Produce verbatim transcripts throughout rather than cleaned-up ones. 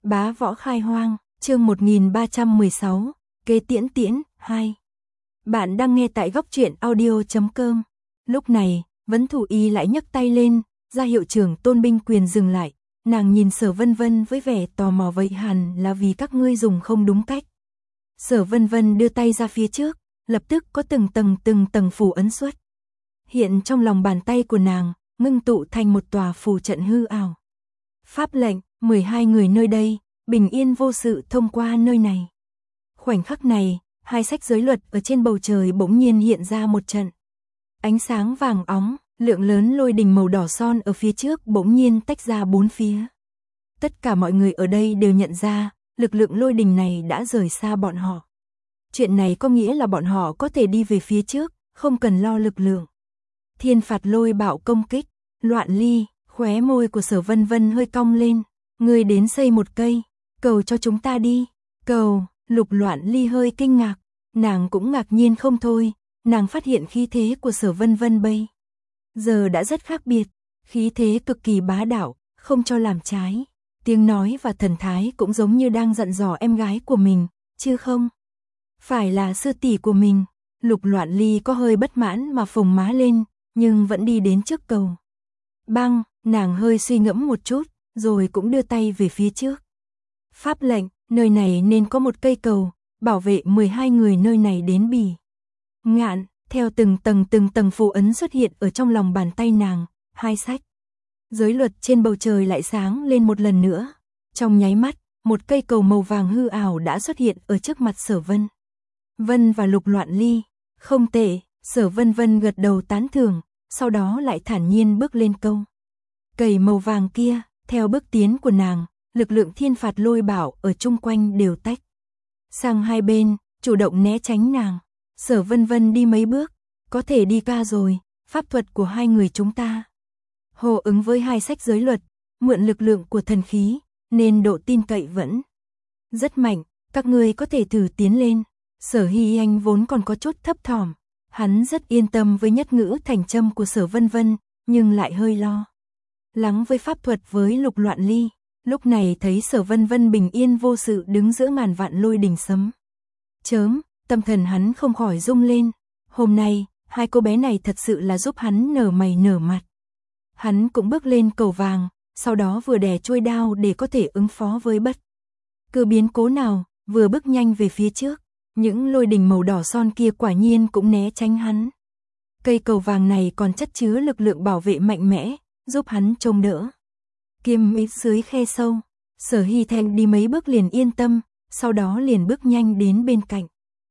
Bá võ khai hoang, chương một nghìn ba trăm mười sáu, kế tiễn tiễn, hai. Bạn đang nghe tại góc truyện audio chấm com. Lúc này, Vấn Thủ Y lại nhấc tay lên, ra hiệu trưởng Tôn Binh Quyền dừng lại. Nàng nhìn Sở Vân Vân với vẻ tò mò, vậy hẳn là vì các ngươi dùng không đúng cách. Sở Vân Vân đưa tay ra phía trước, lập tức có từng tầng từng tầng phù ấn xuất hiện trong lòng bàn tay của nàng, ngưng tụ thành một tòa phù trận hư ảo. Pháp lệnh, mười hai người nơi đây, bình yên vô sự thông qua nơi này. Khoảnh khắc này, hai sách giới luật ở trên bầu trời bỗng nhiên hiện ra một trận ánh sáng vàng óng, lượng lớn lôi đình màu đỏ son ở phía trước bỗng nhiên tách ra bốn phía. Tất cả mọi người ở đây đều nhận ra, lực lượng lôi đình này đã rời xa bọn họ. Chuyện này có nghĩa là bọn họ có thể đi về phía trước, không cần lo lực lượng. Thiên phạt lôi bạo công kích, Loạn Ly, khóe môi của Sở Vân Vân hơi cong lên. Ngươi đến xây một cây, cầu cho chúng ta đi. Cầu, Lục Loạn Ly hơi kinh ngạc, nàng cũng ngạc nhiên không thôi, nàng phát hiện khí thế của Sở Vân Vân bây giờ đã rất khác biệt, khí thế cực kỳ bá đạo, không cho làm trái. Tiếng nói và thần thái cũng giống như đang dặn dò em gái của mình, chứ không phải là sư tỷ của mình. Lục Loạn Ly có hơi bất mãn mà phồng má lên, nhưng vẫn đi đến trước cầu. Băng, nàng hơi suy ngẫm một chút, rồi cũng đưa tay về phía trước. Pháp lệnh, nơi này nên có một cây cầu, bảo vệ mười hai người nơi này đến bỉ ngạn. Theo từng tầng từng tầng phù ấn xuất hiện ở trong lòng bàn tay nàng, hai sách giới luật trên bầu trời lại sáng lên một lần nữa. Trong nháy mắt, một cây cầu màu vàng hư ảo đã xuất hiện ở trước mặt Sở Vân Vân và Lục Loạn Ly. Không tệ, Sở Vân Vân gật đầu tán thưởng, sau đó lại thản nhiên bước lên câu cầy màu vàng kia. Theo bước tiến của nàng, lực lượng thiên phạt lôi bảo ở chung quanh đều tách sang hai bên, chủ động né tránh nàng. Sở Vân Vân đi mấy bước, có thể đi ca rồi, pháp thuật của hai người chúng ta hô ứng với hai sách giới luật, mượn lực lượng của thần khí, nên độ tin cậy vẫn rất mạnh, các ngươi có thể thử tiến lên. Sở Hy Anh vốn còn có chút thấp thỏm, hắn rất yên tâm với nhất ngữ thành châm của Sở Vân Vân, nhưng lại hơi lo lắng với pháp thuật với Lục Loạn Ly. Lúc này thấy Sở Vân Vân bình yên vô sự đứng giữa ngàn vạn lôi đình sấm chớm, tâm thần hắn không khỏi rung lên. Hôm nay, hai cô bé này thật sự là giúp hắn nở mày nở mặt. Hắn cũng bước lên cầu vàng, sau đó vừa đè chuôi đao để có thể ứng phó với bất cứ biến cố nào, vừa bước nhanh về phía trước. Những lôi đình màu đỏ son kia quả nhiên cũng né tránh hắn. Cây cầu vàng này còn chất chứa lực lượng bảo vệ mạnh mẽ, giúp hắn trông đỡ. Kiêm ít dưới khe sâu, Sở Hy Thanh đi mấy bước liền yên tâm, sau đó liền bước nhanh đến bên cạnh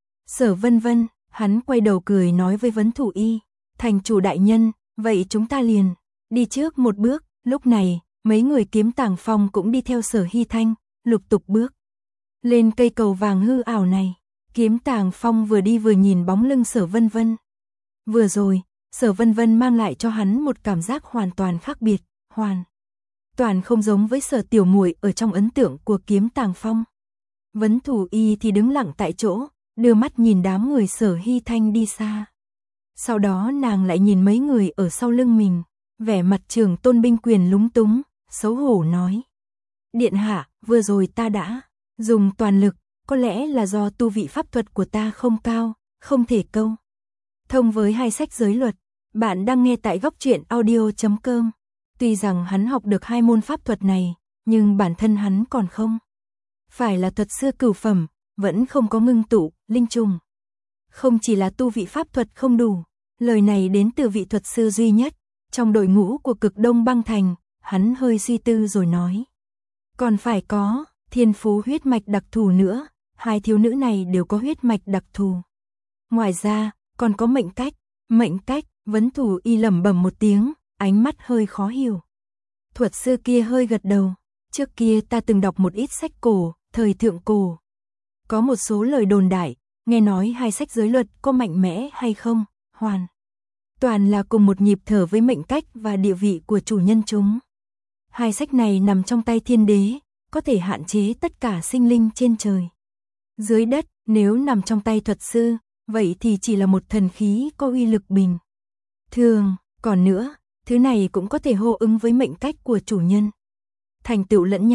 Sở Vân Vân. Hắn quay đầu cười nói với Vấn Thủ Y, thành chủ đại nhân, vậy chúng ta liền đi trước một bước. Lúc này, mấy người Kiếm Tàng Phong cũng đi theo Sở Hy Thanh, lục tục bước lên cây cầu vàng hư ảo này. Kiếm Tàng Phong vừa đi vừa nhìn bóng lưng Sở Vân Vân. Vừa rồi, Sở Vân Vân mang lại cho hắn một cảm giác hoàn toàn khác biệt, hoàn toàn không giống với Sở Tiểu Muội ở trong ấn tượng của Kiếm Tàng Phong. Vấn Thủ Y thì đứng lặng tại chỗ, đưa mắt nhìn đám người Sở Hy Thanh đi xa. Sau đó nàng lại nhìn mấy người ở sau lưng mình, vẻ mặt trưởng Tôn Binh Quyền lúng túng, xấu hổ nói: Điện hạ, vừa rồi ta đã dùng toàn lực, có lẽ là do tu vị pháp thuật của ta không cao, không thể câu thông với hai sách giới luật. Bạn đang nghe tại góc truyện audio chấm com. Tuy rằng hắn học được hai môn pháp thuật này, nhưng bản thân hắn còn không phải là thuật sư cửu phẩm, vẫn không có ngưng tụ linh trùng. Không chỉ là tu vị pháp thuật không đủ, lời này đến từ vị thuật sư duy nhất trong đội ngũ của Cực Đông Băng Thành. Hắn hơi suy tư rồi nói: còn phải có thiên phú huyết mạch đặc thù nữa, hai thiếu nữ này đều có huyết mạch đặc thù. Ngoài ra, còn có mệnh cách. Mệnh cách, Vấn Thủ Y lẩm bẩm một tiếng, ánh mắt hơi khó hiểu. Thuật sư kia hơi gật đầu. Trước kia ta từng đọc một ít sách cổ, thời thượng cổ. Có một số lời đồn đại, nghe nói hai sách giới luật có mạnh mẽ hay không, hoàn toàn là cùng một nhịp thở với mệnh cách và địa vị của chủ nhân chúng. Hai sách này nằm trong tay thiên đế, có thể hạn chế tất cả sinh linh trên trời, dưới đất. Nếu nằm trong tay thuật sư, vậy thì chỉ là một thần khí có uy lực bình thường. Còn nữa, thứ này cũng có thể hô ứng với mệnh cách của chủ nhân, thành tựu lẫn nhau,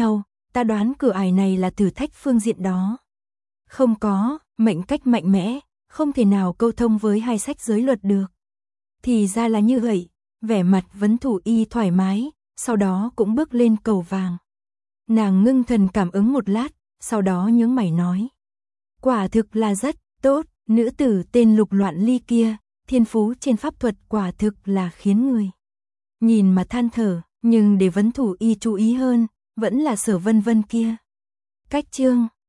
ta đoán cửa ải này là thử thách phương diện đó. Không có, mệnh cách mạnh mẽ, không thể nào câu thông với hai sách giới luật được. Thì ra là như vậy, vẻ mặt Vấn Thủ Y thoải mái, sau đó cũng bước lên cầu vàng. Nàng ngưng thần cảm ứng một lát, sau đó nhướng mày nói. Quả thực là rất tốt, nữ tử tên Lục Loạn Ly kia, thiên phú trên pháp thuật quả thực là khiến người nhìn mà than thở, nhưng để Vấn Thủ Y chú ý hơn, vẫn là Sở Vân Vân kia. Cách chương